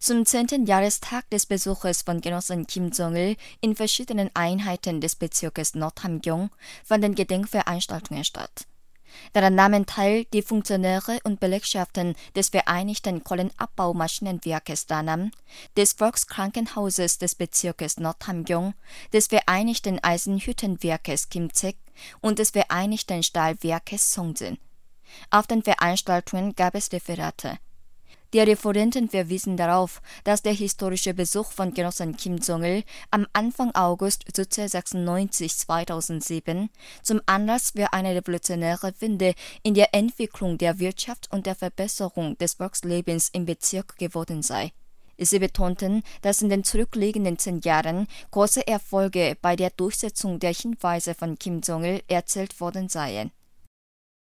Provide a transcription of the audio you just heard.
Zum 10. Jahrestag des Besuches von Genossen Kim Jong-il in verschiedenen Einheiten des Bezirkes Nordhamgyong fanden Gedenkveranstaltungen statt. Daran nahmen teil die Funktionäre und Belegschaften des Vereinigten Kohlenabbaumaschinenwerkes Danam, des Volkskrankenhauses des Bezirkes Nordhamgyong, des Vereinigten Eisenhüttenwerkes Kimchek und des Vereinigten Stahlwerkes Songjin. Auf den Veranstaltungen gab es Referate. Die Referenten verwiesen darauf, dass der historische Besuch von Genossen Kim Jong-il am Anfang August 2007 zum Anlass für eine revolutionäre Wende in der Entwicklung der Wirtschaft und der Verbesserung des Volkslebens im Bezirk geworden sei. Sie betonten, dass in den zurückliegenden 10 Jahren große Erfolge bei der Durchsetzung der Hinweise von Kim Jong-il erzielt worden seien.